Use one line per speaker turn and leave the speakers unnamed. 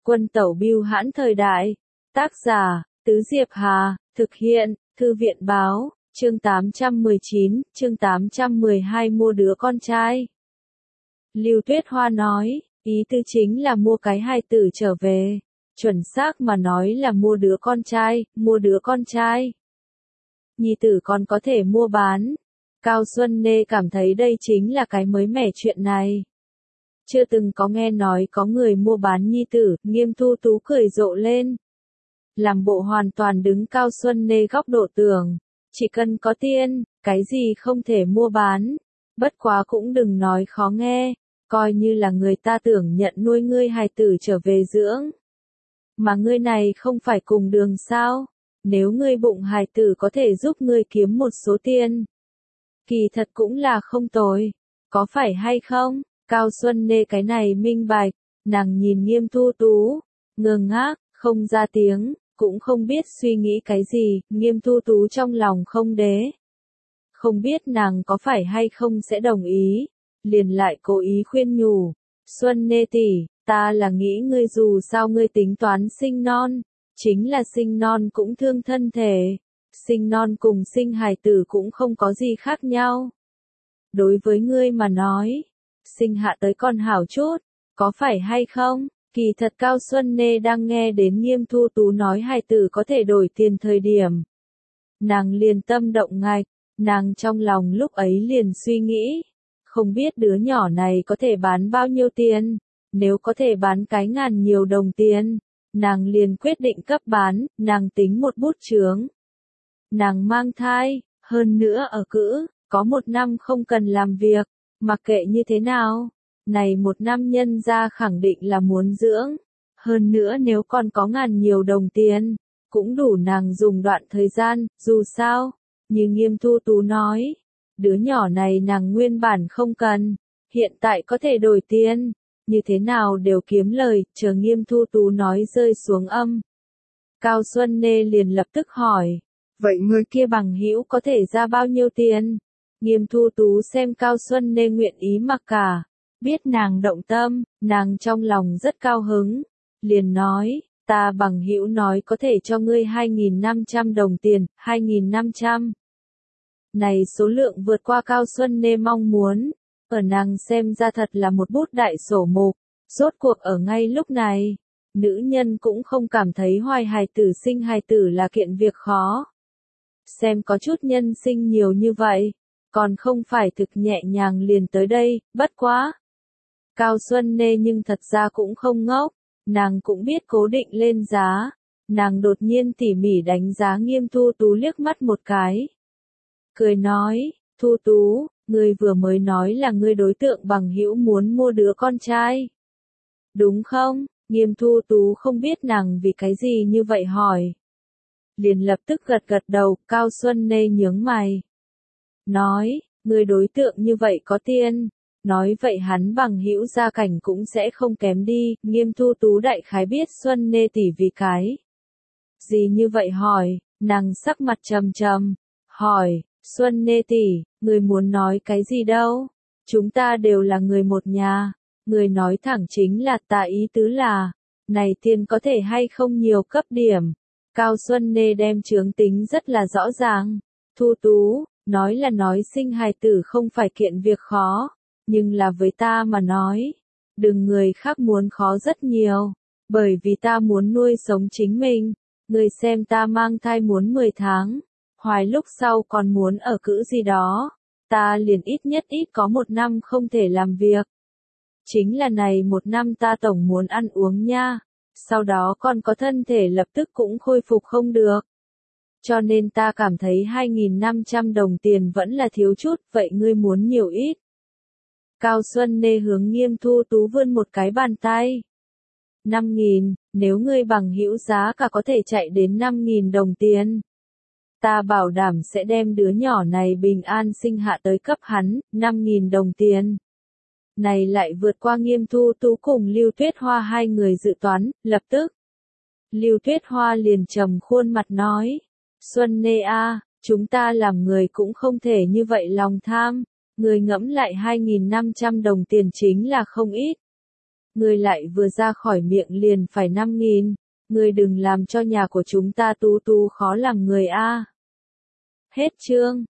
Quân tẩu bưu hãn thời đại. Tác giả, Tứ Diệp Hà, thực hiện, Thư viện báo, chương 819, chương 812 mua đứa con trai. Lưu Tuyết Hoa nói, ý tư chính là mua cái hài tử trở về. Chuẩn xác mà nói là mua đứa con trai, mua đứa con trai. Nhi tử còn có thể mua bán. Cao Xuân Nê cảm thấy đây chính là cái mới mẻ chuyện này. Chưa từng có nghe nói có người mua bán nhi tử, Nghiêm Thu Tú cười rộ lên. Làm bộ hoàn toàn đứng Cao Xuân Nê góc độ tường. Chỉ cần có tiền, cái gì không thể mua bán. Bất quá cũng đừng nói khó nghe, coi như là người ta tưởng nhận nuôi ngươi hài tử trở về dưỡng. Mà ngươi này không phải cùng đường sao? Nếu ngươi bụng hài tử có thể giúp ngươi kiếm một số tiền. Kỳ thật cũng là không tồi. Có phải hay không? Cao Xuân Nê cái này minh bạch. Nàng nhìn Nghiêm Thu Tú. Ngơ ngác, không ra tiếng. Cũng không biết suy nghĩ cái gì. Nghiêm Thu Tú trong lòng không đế. Không biết nàng có phải hay không sẽ đồng ý. Liền lại cố ý khuyên nhủ. Xuân Nê tỷ, ta là nghĩ ngươi dù sao ngươi tính toán sinh non. Chính là sinh non cũng thương thân thể. Sinh non cùng sinh hài tử cũng không có gì khác nhau. Đối với ngươi mà nói, sinh hạ tới con hảo chút, có phải hay không? Kỳ thật Cao Xuân Nê đang nghe đến Nghiêm Thu Tú nói hài tử có thể đổi tiền thời điểm. Nàng liền tâm động ngạch, nàng trong lòng lúc ấy liền suy nghĩ. Không biết đứa nhỏ này có thể bán bao nhiêu tiền, nếu có thể bán cái ngàn nhiều đồng tiền, nàng liền quyết định cấp bán, nàng tính một bút chướng. Nàng mang thai, hơn nữa ở cữ, có 1 năm không cần làm việc, mặc kệ như thế nào, này 1 năm nhân ra khẳng định là muốn dưỡng, hơn nữa nếu còn có ngàn nhiều đồng tiền, cũng đủ nàng dùng đoạn thời gian, dù sao, như Nghiêm Thu Tú nói, đứa nhỏ này nàng nguyên bản không cần, hiện tại có thể đổi tiền, như thế nào đều kiếm lời, chờ Nghiêm Thu Tú nói rơi xuống âm. Cao Xuân Nê liền lập tức hỏi. Vậy người kia bằng hữu có thể ra bao nhiêu tiền? Nghiêm Thu Tú xem Cao Xuân Nê nguyện ý mặc cả. Biết nàng động tâm, nàng trong lòng rất cao hứng. Liền nói, ta bằng hữu nói có thể cho ngươi 2.500 đồng tiền, 2.500. Này số lượng vượt qua Cao Xuân Nê mong muốn. Ở nàng xem ra thật là một bút đại sổ mục. Rốt cuộc ở ngay lúc này, nữ nhân cũng không cảm thấy hoài hài tử sinh hài tử là kiện việc khó. Xem có chút nhân sinh nhiều như vậy, còn không phải thực nhẹ nhàng liền tới đây, bất quá. Cao Xuân Nê nhưng thật ra cũng không ngốc, nàng cũng biết cố định lên giá, nàng đột nhiên tỉ mỉ đánh giá Nghiêm Thu Tú liếc mắt một cái. Cười nói, Thu Tú, ngươi vừa mới nói là ngươi đối tượng bằng hữu muốn mua đứa con trai. Đúng không? Nghiêm Thu Tú không biết nàng vì cái gì như vậy hỏi. Liền lập tức gật gật đầu, Cao Xuân Nê nhướng mày. Nói, người đối tượng như vậy có tiền, nói vậy hắn bằng hữu gia cảnh cũng sẽ không kém đi, Nghiêm Thu Tú đại khái biết Xuân Nê tỷ vì cái. Gì như vậy hỏi, nàng sắc mặt trầm trầm, hỏi, Xuân Nê tỷ, người muốn nói cái gì đâu, chúng ta đều là người một nhà, người nói thẳng chính là ta ý tứ là, này tiền có thể hay không nhiều cấp điểm. Cao Xuân Nê đem chướng tính rất là rõ ràng. Thu Tú, nói là nói sinh hài tử không phải kiện việc khó, nhưng là với ta mà nói, đừng người khác muốn khó rất nhiều, bởi vì ta muốn nuôi sống chính mình, người xem ta mang thai muốn 10 tháng, hoài lúc sau còn muốn ở cữ gì đó, ta liền ít nhất có 1 năm không thể làm việc. Chính là này 1 năm ta tổng muốn ăn uống nha. Sau đó còn có thân thể lập tức cũng khôi phục không được. Cho nên ta cảm thấy 2.500 đồng tiền vẫn là thiếu chút, vậy ngươi muốn nhiều ít. Cao Xuân Nê hướng Nghiêm Thu Tú vươn một cái bàn tay. 5.000, nếu ngươi bằng hữu giá cả có thể chạy đến 5.000 đồng tiền. Ta bảo đảm sẽ đem đứa nhỏ này bình an sinh hạ tới cấp hắn, 5.000 đồng tiền. Này lại vượt qua Nghiêm Thu Tú cùng Lưu Tuyết Hoa hai người dự toán, lập tức. Lưu Tuyết Hoa liền trầm khuôn mặt nói, Xuân Nê a, chúng ta làm người cũng không thể như vậy lòng tham, người ngẫm lại 2.500 đồng tiền chính là không ít. Ngươi lại vừa ra khỏi miệng liền phải 5.000, ngươi đừng làm cho nhà của chúng ta tú tú khó làm người a. Hết chương.